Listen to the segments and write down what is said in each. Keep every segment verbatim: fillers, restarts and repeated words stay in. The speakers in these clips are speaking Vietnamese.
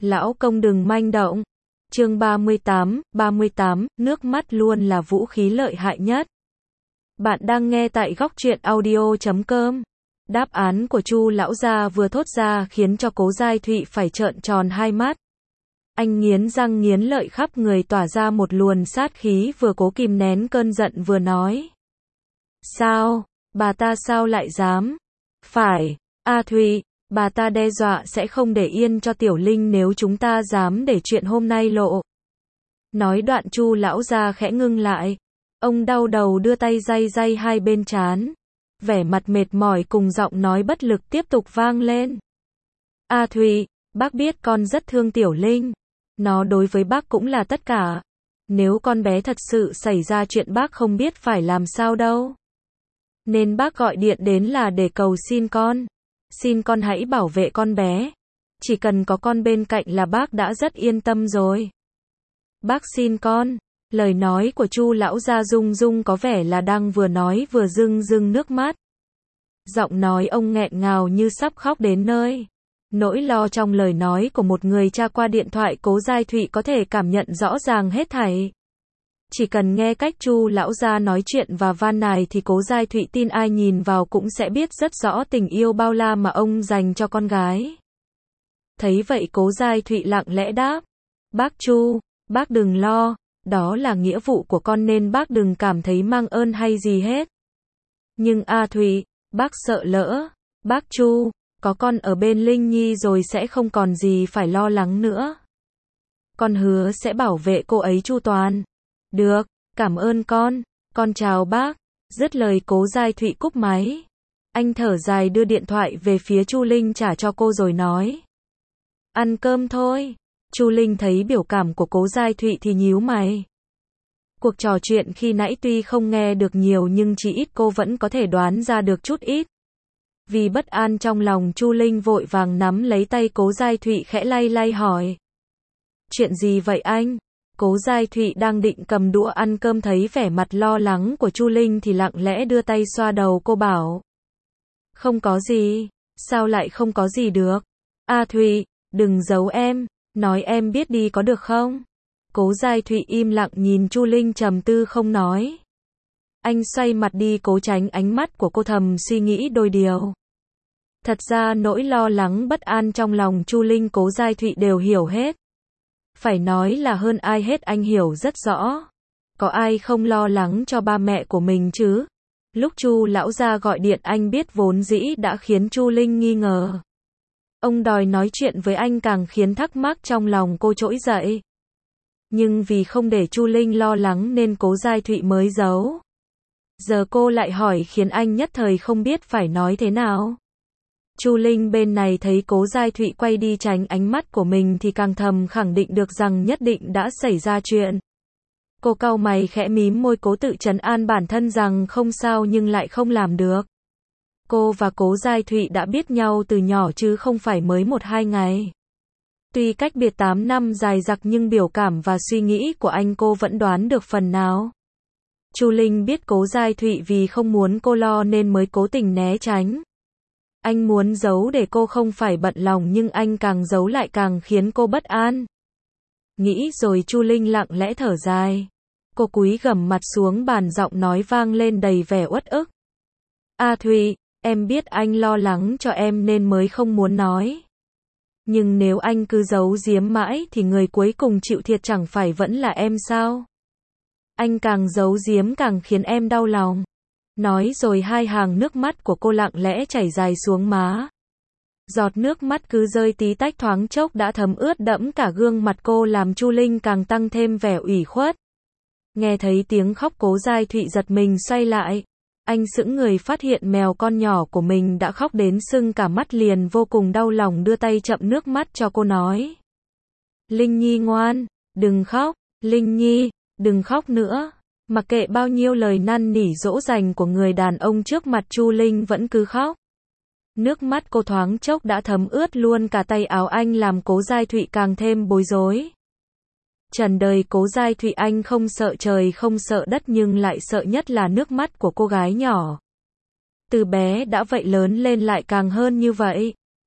Lão công đừng manh động. Chương ba mươi tám, ba mươi tám, nước mắt luôn là vũ khí lợi hại nhất. Bạn đang nghe tại góc truyện audio chấm com. Đáp án của Chu lão gia vừa thốt ra khiến cho Cố Giai Thụy phải trợn tròn hai mắt. Anh nghiến răng nghiến lợi khắp người tỏa ra một luồng sát khí, vừa cố kìm nén cơn giận vừa nói. Sao? Bà ta sao lại dám? Phải, A Thụy, bà ta đe dọa sẽ không để yên cho Tiểu Linh nếu chúng ta dám để chuyện hôm nay lộ. Nói đoạn Chu lão gia khẽ ngưng lại. Ông đau đầu đưa tay day day hai bên trán. Vẻ mặt mệt mỏi cùng giọng nói bất lực tiếp tục vang lên. A Thụy, bác biết con rất thương Tiểu Linh. Nó đối với bác cũng là tất cả. Nếu con bé thật sự xảy ra chuyện bác không biết phải làm sao đâu. Nên bác gọi điện đến là để cầu xin con. Xin con hãy bảo vệ con bé. Chỉ cần có con bên cạnh là bác đã rất yên tâm rồi. Bác xin con. Lời nói của Chu lão gia rung rung có vẻ là đang vừa nói vừa rưng rưng nước mắt. Giọng nói ông nghẹn ngào như sắp khóc đến nơi. Nỗi lo trong lời nói của một người cha qua điện thoại Cố Giai Thụy có thể cảm nhận rõ ràng hết thảy. Chỉ cần nghe cách Chu lão gia nói chuyện và van nài thì Cố Giai Thụy tin ai nhìn vào cũng sẽ biết rất rõ tình yêu bao la mà ông dành cho con gái. Thấy vậy Cố Giai Thụy lặng lẽ đáp. Bác Chu, bác đừng lo, đó là nghĩa vụ của con nên bác đừng cảm thấy mang ơn hay gì hết. Nhưng A Thụy, bác sợ lỡ, bác Chu, có con ở bên Linh Nhi rồi sẽ không còn gì phải lo lắng nữa. Con hứa sẽ bảo vệ cô ấy chu toàn. Được, cảm ơn con, con chào bác. Dứt lời Cố Giai Thụy cúp máy. Anh thở dài đưa điện thoại về phía Chu Linh trả cho cô rồi nói. Ăn cơm thôi. Chu Linh thấy biểu cảm của Cố Giai Thụy thì nhíu mày. Cuộc trò chuyện khi nãy tuy không nghe được nhiều nhưng chỉ ít cô vẫn có thể đoán ra được chút ít. Vì bất an trong lòng Chu Linh vội vàng nắm lấy tay Cố Giai Thụy khẽ lay lay hỏi. Chuyện gì vậy anh? Cố Giai Thụy đang định cầm đũa ăn cơm thấy vẻ mặt lo lắng của Chu Linh thì lặng lẽ đưa tay xoa đầu cô bảo. Không có gì, sao lại không có gì được? A Thụy, đừng giấu em, nói em biết đi có được không? Cố Giai Thụy im lặng nhìn Chu Linh trầm tư không nói. Anh xoay mặt đi cố tránh ánh mắt của cô, thầm suy nghĩ đôi điều. Thật ra nỗi lo lắng bất an trong lòng Chu Linh Cố Giai Thụy đều hiểu hết. Phải nói là hơn ai hết anh hiểu rất rõ. Có ai không lo lắng cho ba mẹ của mình chứ? Lúc Chu lão gia gọi điện anh biết vốn dĩ đã khiến Chu Linh nghi ngờ. Ông đòi nói chuyện với anh càng khiến thắc mắc trong lòng cô trỗi dậy. Nhưng vì không để Chu Linh lo lắng nên Cố Giai Thụy mới giấu. Giờ cô lại hỏi khiến anh nhất thời không biết phải nói thế nào. Chu Linh bên này thấy Cố Giai Thụy quay đi tránh ánh mắt của mình thì càng thầm khẳng định được rằng nhất định đã xảy ra chuyện. Cô cau mày khẽ mím môi cố tự trấn an bản thân rằng không sao nhưng lại không làm được. Cô và Cố Giai Thụy đã biết nhau từ nhỏ chứ không phải mới một hai ngày. Tuy cách biệt tám năm dài dặc nhưng biểu cảm và suy nghĩ của anh cô vẫn đoán được phần nào. Chu Linh biết Cố Giai Thụy vì không muốn cô lo nên mới cố tình né tránh. Anh muốn giấu để cô không phải bận lòng nhưng anh càng giấu lại càng khiến cô bất an. Nghĩ rồi Chu Linh lặng lẽ thở dài. Cô cúi gằm mặt xuống bàn, giọng nói vang lên đầy vẻ uất ức. A Thụy, em biết anh lo lắng cho em nên mới không muốn nói. Nhưng nếu anh cứ giấu giếm mãi thì người cuối cùng chịu thiệt chẳng phải vẫn là em sao? Anh càng giấu giếm càng khiến em đau lòng. Nói rồi hai hàng nước mắt của cô lặng lẽ chảy dài xuống má. Giọt nước mắt cứ rơi tí tách thoáng chốc đã thấm ướt đẫm cả gương mặt cô làm Chu Linh càng tăng thêm vẻ ủy khuất. Nghe thấy tiếng khóc Cố Giai Thụy giật mình xoay lại. Anh sững người phát hiện mèo con nhỏ của mình đã khóc đến sưng cả mắt, liền vô cùng đau lòng đưa tay chậm nước mắt cho cô nói. Linh Nhi ngoan, đừng khóc, Linh Nhi, đừng khóc nữa. Mặc kệ bao nhiêu lời năn nỉ dỗ dành của người đàn ông trước mặt Chu Linh vẫn cứ khóc. Nước mắt cô thoáng chốc đã thấm ướt luôn cả tay áo anh làm Cố Giai Thụy càng thêm bối rối. Trần đời Cố Giai Thụy anh không sợ trời không sợ đất nhưng lại sợ nhất là nước mắt của cô gái nhỏ. Từ bé đã vậy lớn lên lại càng hơn như vậy.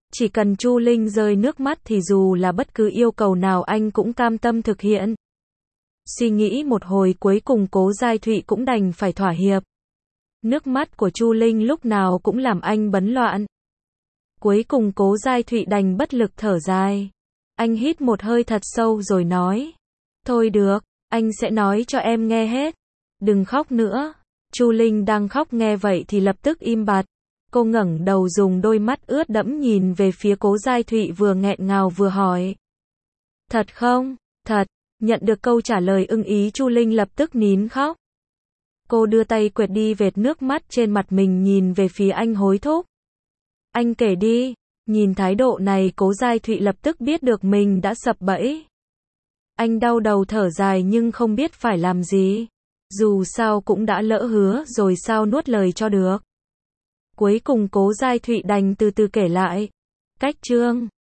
Chỉ cần Chu Linh rơi nước mắt thì dù là bất cứ yêu cầu nào anh cũng cam tâm thực hiện. Suy nghĩ một hồi cuối cùng Cố Giai Thụy cũng đành phải thỏa hiệp. Nước mắt của Chu Linh lúc nào cũng làm anh bấn loạn. Cuối cùng Cố Giai Thụy đành bất lực thở dài. Anh hít một hơi thật sâu rồi nói. Thôi được, anh sẽ nói cho em nghe hết. Đừng khóc nữa. Chu Linh đang khóc nghe vậy thì lập tức im bặt. Cô ngẩng đầu dùng đôi mắt ướt đẫm nhìn về phía Cố Giai Thụy vừa nghẹn ngào vừa hỏi. Thật không? Thật. Nhận được câu trả lời ưng ý Chu Linh lập tức nín khóc. Cô đưa tay quệt đi vệt nước mắt trên mặt mình nhìn về phía anh hối thúc. Anh kể đi. Nhìn thái độ này Cố Giai Thụy lập tức biết được mình đã sập bẫy. Anh đau đầu thở dài nhưng không biết phải làm gì. Dù sao cũng đã lỡ hứa rồi sao nuốt lời cho được. Cuối cùng Cố Giai Thụy đành từ từ kể lại. Cách chương